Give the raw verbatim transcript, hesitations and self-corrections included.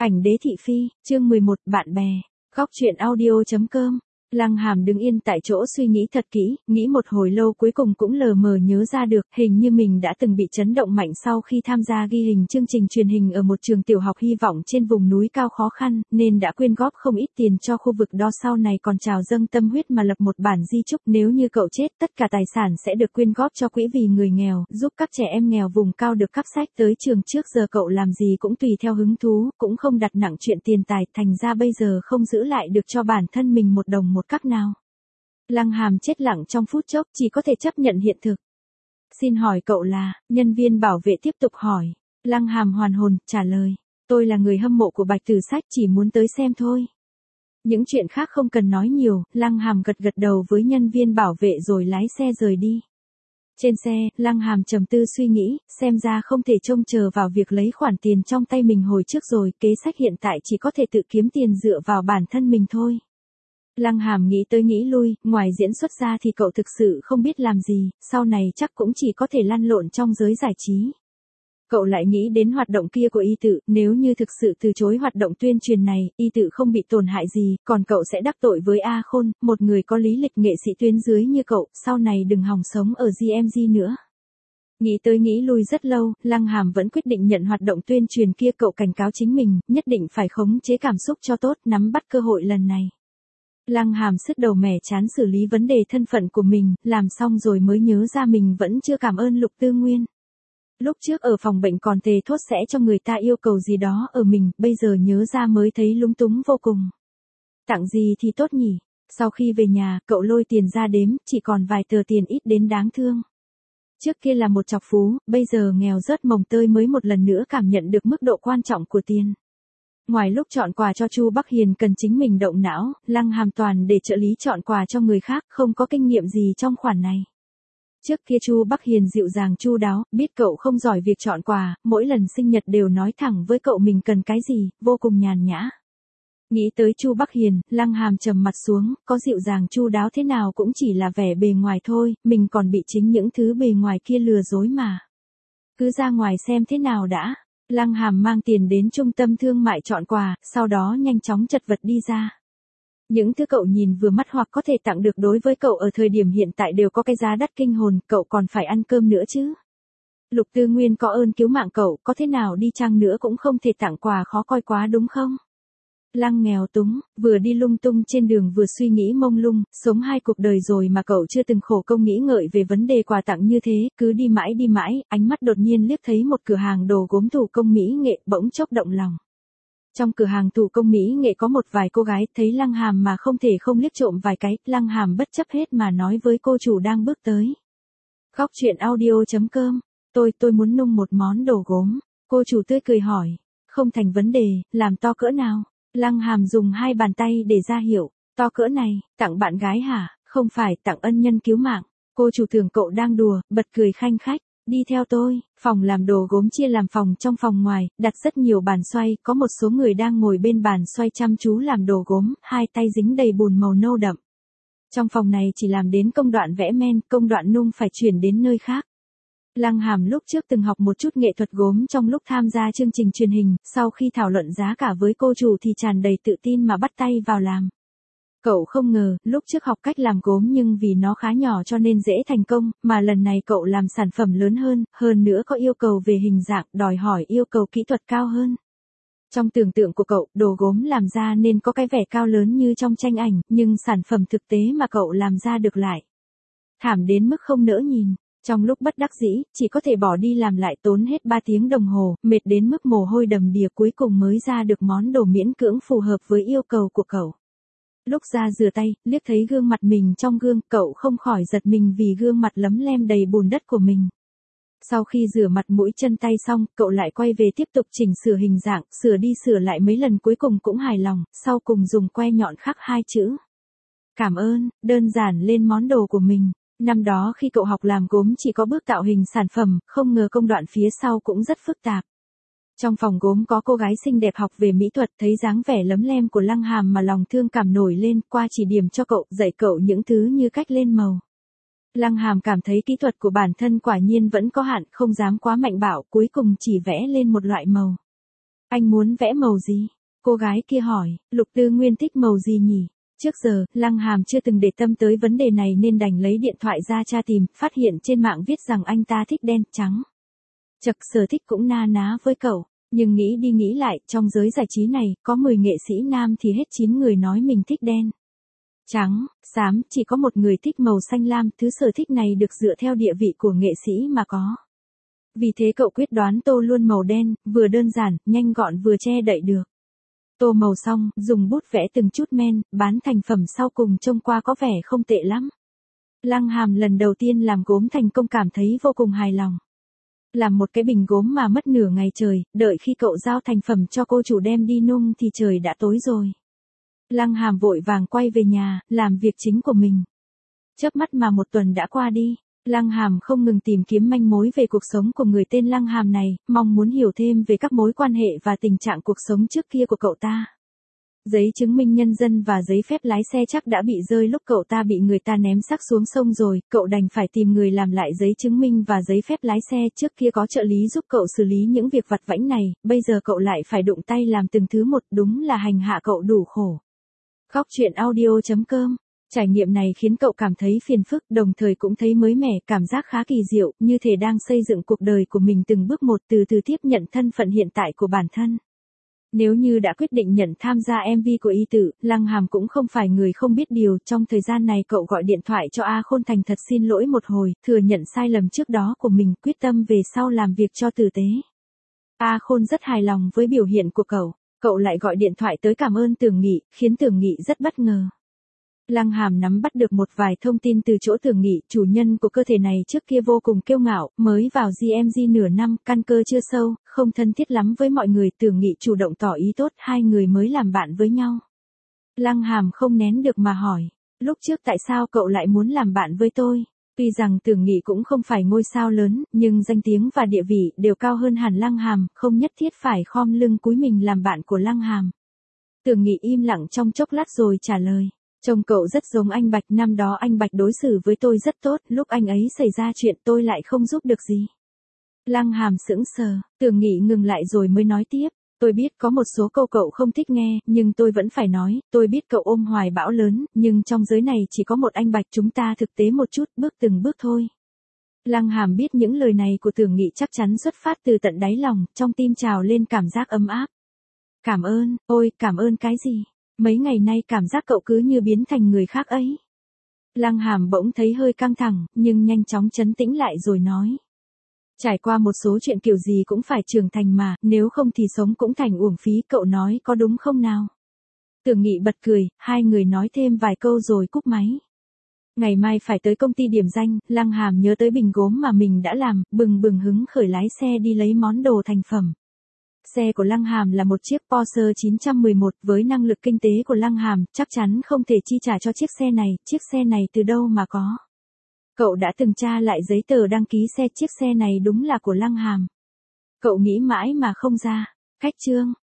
Ảnh đế thị phi, chương mười một, bạn bè. Góc truyện audio chấm com. Lăng Hàm đứng yên tại chỗ suy nghĩ thật kỹ, nghĩ một hồi lâu cuối cùng cũng lờ mờ nhớ ra được, hình như mình đã từng bị chấn động mạnh sau khi tham gia ghi hình chương trình truyền hình ở một trường tiểu học hy vọng trên vùng núi cao khó khăn, nên đã quyên góp không ít tiền cho khu vực đó, sau này còn trào dâng tâm huyết mà lập một bản di chúc, nếu như cậu chết, tất cả tài sản sẽ được quyên góp cho quỹ vì người nghèo, giúp các trẻ em nghèo vùng cao được cắp sách tới trường. Trước giờ cậu làm gì cũng tùy theo hứng thú, cũng không đặt nặng chuyện tiền tài, thành ra bây giờ không giữ lại được cho bản thân mình một đồng một cắc nào. Lăng Hàm chết lặng trong phút chốc, chỉ có thể chấp nhận hiện thực. Xin hỏi cậu là, nhân viên bảo vệ tiếp tục hỏi. Lăng Hàm hoàn hồn, trả lời. Tôi là người hâm mộ của Bạch Tử Sách, chỉ muốn tới xem thôi. Những chuyện khác không cần nói nhiều, Lăng Hàm gật gật đầu với nhân viên bảo vệ rồi lái xe rời đi. Trên xe, Lăng Hàm trầm tư suy nghĩ, xem ra không thể trông chờ vào việc lấy khoản tiền trong tay mình hồi trước rồi, kế sách hiện tại chỉ có thể tự kiếm tiền dựa vào bản thân mình thôi. Lăng Hàm nghĩ tới nghĩ lui, ngoài diễn xuất ra thì cậu thực sự không biết làm gì, sau này chắc cũng chỉ có thể lăn lộn trong giới giải trí. Cậu lại nghĩ đến hoạt động kia của Y Tự, nếu như thực sự từ chối hoạt động tuyên truyền này, Y Tự không bị tổn hại gì, còn cậu sẽ đắc tội với A Khôn, một người có lý lịch nghệ sĩ tuyến dưới như cậu, sau này đừng hòng sống ở giê em giê nữa. Nghĩ tới nghĩ lui rất lâu, Lăng Hàm vẫn quyết định nhận hoạt động tuyên truyền kia. Cậu cảnh cáo chính mình, nhất định phải khống chế cảm xúc cho tốt, nắm bắt cơ hội lần này. Lăng Hàm sứt đầu mẻ chán xử lý vấn đề thân phận của mình, làm xong rồi mới nhớ ra mình vẫn chưa cảm ơn Lục Tư Nguyên. Lúc trước ở phòng bệnh còn thề thốt sẽ cho người ta yêu cầu gì đó ở mình, bây giờ nhớ ra mới thấy lúng túng vô cùng. Tặng gì thì tốt nhỉ? Sau khi về nhà, cậu lôi tiền ra đếm, chỉ còn vài tờ tiền ít đến đáng thương. Trước kia là một chọc phú, bây giờ nghèo rớt mồng tơi mới một lần nữa cảm nhận được mức độ quan trọng của tiền. Ngoài lúc chọn quà cho Chu Bắc Hiền cần chính mình động não, Lăng Hàm toàn để trợ lý chọn quà cho người khác, không có kinh nghiệm gì trong khoản này. Trước kia Chu Bắc Hiền dịu dàng chu đáo, biết cậu không giỏi việc chọn quà, mỗi lần sinh nhật đều nói thẳng với cậu mình cần cái gì, vô cùng nhàn nhã. Nghĩ tới Chu Bắc Hiền, Lăng Hàm trầm mặt xuống, có dịu dàng chu đáo thế nào cũng chỉ là vẻ bề ngoài thôi, mình còn bị chính những thứ bề ngoài kia lừa dối mà. Cứ ra ngoài xem thế nào đã. Lăng Hàm mang tiền đến trung tâm thương mại chọn quà, sau đó nhanh chóng chật vật đi ra. Những thứ cậu nhìn vừa mắt hoặc có thể tặng được đối với cậu ở thời điểm hiện tại đều có cái giá đắt kinh hồn, cậu còn phải ăn cơm nữa chứ. Lục Tư Nguyên có ơn cứu mạng cậu, có thế nào đi chăng nữa cũng không thể tặng quà khó coi quá đúng không? Lăng nghèo túng, vừa đi lung tung trên đường vừa suy nghĩ mông lung, sống hai cuộc đời rồi mà cậu chưa từng khổ công nghĩ ngợi về vấn đề quà tặng như thế, cứ đi mãi đi mãi, ánh mắt đột nhiên liếc thấy một cửa hàng đồ gốm thủ công mỹ nghệ, bỗng chốc động lòng. Trong cửa hàng thủ công mỹ nghệ có một vài cô gái, thấy Lăng Hàm mà không thể không liếc trộm vài cái, Lăng Hàm bất chấp hết mà nói với cô chủ đang bước tới. Góc truyện audio chấm com, tôi, tôi muốn nung một món đồ gốm, cô chủ tươi cười hỏi, không thành vấn đề, làm to cỡ nào? Lăng Hàm dùng hai bàn tay để ra hiệu, to cỡ này, tặng bạn gái hả? Không phải, tặng ân nhân cứu mạng. Cô chủ tưởng cậu đang đùa, bật cười khanh khách, đi theo tôi. Phòng làm đồ gốm chia làm phòng trong phòng ngoài, đặt rất nhiều bàn xoay, có một số người đang ngồi bên bàn xoay chăm chú làm đồ gốm, hai tay dính đầy bùn màu nâu đậm. Trong phòng này chỉ làm đến công đoạn vẽ men, công đoạn nung phải chuyển đến nơi khác. Lăng Hàm lúc trước từng học một chút nghệ thuật gốm trong lúc tham gia chương trình truyền hình, sau khi thảo luận giá cả với cô chủ thì tràn đầy tự tin mà bắt tay vào làm. Cậu không ngờ, lúc trước học cách làm gốm nhưng vì nó khá nhỏ cho nên dễ thành công, mà lần này cậu làm sản phẩm lớn hơn, hơn nữa có yêu cầu về hình dạng, đòi hỏi yêu cầu kỹ thuật cao hơn. Trong tưởng tượng của cậu, đồ gốm làm ra nên có cái vẻ cao lớn như trong tranh ảnh, nhưng sản phẩm thực tế mà cậu làm ra được lại thảm đến mức không nỡ nhìn. Trong lúc bất đắc dĩ, chỉ có thể bỏ đi làm lại, tốn hết ba tiếng đồng hồ, mệt đến mức mồ hôi đầm đìa, cuối cùng mới ra được món đồ miễn cưỡng phù hợp với yêu cầu của cậu. Lúc ra rửa tay, liếc thấy gương mặt mình trong gương, cậu không khỏi giật mình vì gương mặt lấm lem đầy bùn đất của mình. Sau khi rửa mặt mũi chân tay xong, cậu lại quay về tiếp tục chỉnh sửa hình dạng, sửa đi sửa lại mấy lần cuối cùng cũng hài lòng, sau cùng dùng que nhọn khắc hai chữ. Cảm ơn, đơn giản lên món đồ của mình. Năm đó khi cậu học làm gốm chỉ có bước tạo hình sản phẩm, không ngờ công đoạn phía sau cũng rất phức tạp. Trong phòng gốm có cô gái xinh đẹp học về mỹ thuật, thấy dáng vẻ lấm lem của Lăng Hàm mà lòng thương cảm nổi lên, qua chỉ điểm cho cậu, dạy cậu những thứ như cách lên màu. Lăng Hàm cảm thấy kỹ thuật của bản thân quả nhiên vẫn có hạn, không dám quá mạnh bạo, cuối cùng chỉ vẽ lên một loại màu. Anh muốn vẽ màu gì? Cô gái kia hỏi, Lục Tư Nguyên thích màu gì nhỉ? Trước giờ, Lăng Hàm chưa từng để tâm tới vấn đề này nên đành lấy điện thoại ra tra tìm, phát hiện trên mạng viết rằng anh ta thích đen trắng. Chật, sở thích cũng na ná với cậu, nhưng nghĩ đi nghĩ lại, trong giới giải trí này, có mười nghệ sĩ nam thì hết chín người nói mình thích đen trắng, xám, chỉ có một người thích màu xanh lam, thứ sở thích này được dựa theo địa vị của nghệ sĩ mà có. Vì thế cậu quyết đoán tô luôn màu đen, vừa đơn giản, nhanh gọn vừa che đậy được. Tô màu xong, dùng bút vẽ từng chút men, bán thành phẩm sau cùng trông qua có vẻ không tệ lắm. Lăng Hàm lần đầu tiên làm gốm thành công cảm thấy vô cùng hài lòng. Làm một cái bình gốm mà mất nửa ngày trời, đợi khi cậu giao thành phẩm cho cô chủ đem đi nung thì trời đã tối rồi. Lăng Hàm vội vàng quay về nhà, làm việc chính của mình. Chớp mắt mà một tuần đã qua đi. Lăng Hàm không ngừng tìm kiếm manh mối về cuộc sống của người tên Lăng Hàm này, mong muốn hiểu thêm về các mối quan hệ và tình trạng cuộc sống trước kia của cậu ta. Giấy chứng minh nhân dân và giấy phép lái xe chắc đã bị rơi lúc cậu ta bị người ta ném xác xuống sông rồi, cậu đành phải tìm người làm lại giấy chứng minh và giấy phép lái xe, trước kia có trợ lý giúp cậu xử lý những việc vặt vãnh này, bây giờ cậu lại phải đụng tay làm từng thứ một, đúng là hành hạ cậu đủ khổ. Góc truyện audio chấm com. Trải nghiệm này khiến cậu cảm thấy phiền phức, đồng thời cũng thấy mới mẻ, cảm giác khá kỳ diệu, như thể đang xây dựng cuộc đời của mình từng bước một, từ từ tiếp nhận thân phận hiện tại của bản thân. Nếu như đã quyết định nhận tham gia em vê của Y Tử, Lăng Hàm cũng không phải người không biết điều, trong thời gian này cậu gọi điện thoại cho A Khôn thành thật xin lỗi một hồi, thừa nhận sai lầm trước đó của mình, quyết tâm về sau làm việc cho tử tế. A Khôn rất hài lòng với biểu hiện của cậu, cậu lại gọi điện thoại tới cảm ơn Tưởng Nghị, khiến Tưởng Nghị rất bất ngờ. Lăng Hàm nắm bắt được một vài thông tin từ chỗ Tưởng Nghị, chủ nhân của cơ thể này trước kia vô cùng kiêu ngạo, mới vào giê em giê nửa năm, căn cơ chưa sâu, không thân thiết lắm với mọi người, Tưởng Nghị chủ động tỏ ý tốt, hai người mới làm bạn với nhau. Lăng Hàm không nén được mà hỏi, lúc trước tại sao cậu lại muốn làm bạn với tôi? Tuy rằng Tưởng Nghị cũng không phải ngôi sao lớn, nhưng danh tiếng và địa vị đều cao hơn hẳn Lăng Hàm, không nhất thiết phải khom lưng cúi mình làm bạn của Lăng Hàm. Tưởng Nghị im lặng trong chốc lát rồi trả lời. Trông cậu rất giống anh Bạch, năm đó anh Bạch đối xử với tôi rất tốt, lúc anh ấy xảy ra chuyện tôi lại không giúp được gì. Lăng Hàm sững sờ, Tưởng Nghị ngừng lại rồi mới nói tiếp, tôi biết có một số câu cậu không thích nghe, nhưng tôi vẫn phải nói, tôi biết cậu ôm hoài bão lớn, nhưng trong giới này chỉ có một anh Bạch, chúng ta thực tế một chút, bước từng bước thôi. Lăng Hàm biết những lời này của Tưởng Nghị chắc chắn xuất phát từ tận đáy lòng, trong tim trào lên cảm giác ấm áp. Cảm ơn, ôi, cảm ơn cái gì? Mấy ngày nay cảm giác cậu cứ như biến thành người khác ấy. Lăng Hàm bỗng thấy hơi căng thẳng, nhưng nhanh chóng trấn tĩnh lại rồi nói. Trải qua một số chuyện kiểu gì cũng phải trưởng thành mà, nếu không thì sống cũng thành uổng phí, cậu nói có đúng không nào? Tưởng Nghị bật cười, hai người nói thêm vài câu rồi cúp máy. Ngày mai phải tới công ty điểm danh, Lăng Hàm nhớ tới bình gốm mà mình đã làm, bừng bừng hứng khởi lái xe đi lấy món đồ thành phẩm. Xe của Lăng Hàm là một chiếc Porsche chín một một, với năng lực kinh tế của Lăng Hàm, chắc chắn không thể chi trả cho chiếc xe này, chiếc xe này từ đâu mà có. Cậu đã từng tra lại giấy tờ đăng ký xe, chiếc xe này đúng là của Lăng Hàm. Cậu nghĩ mãi mà không ra. Cách chương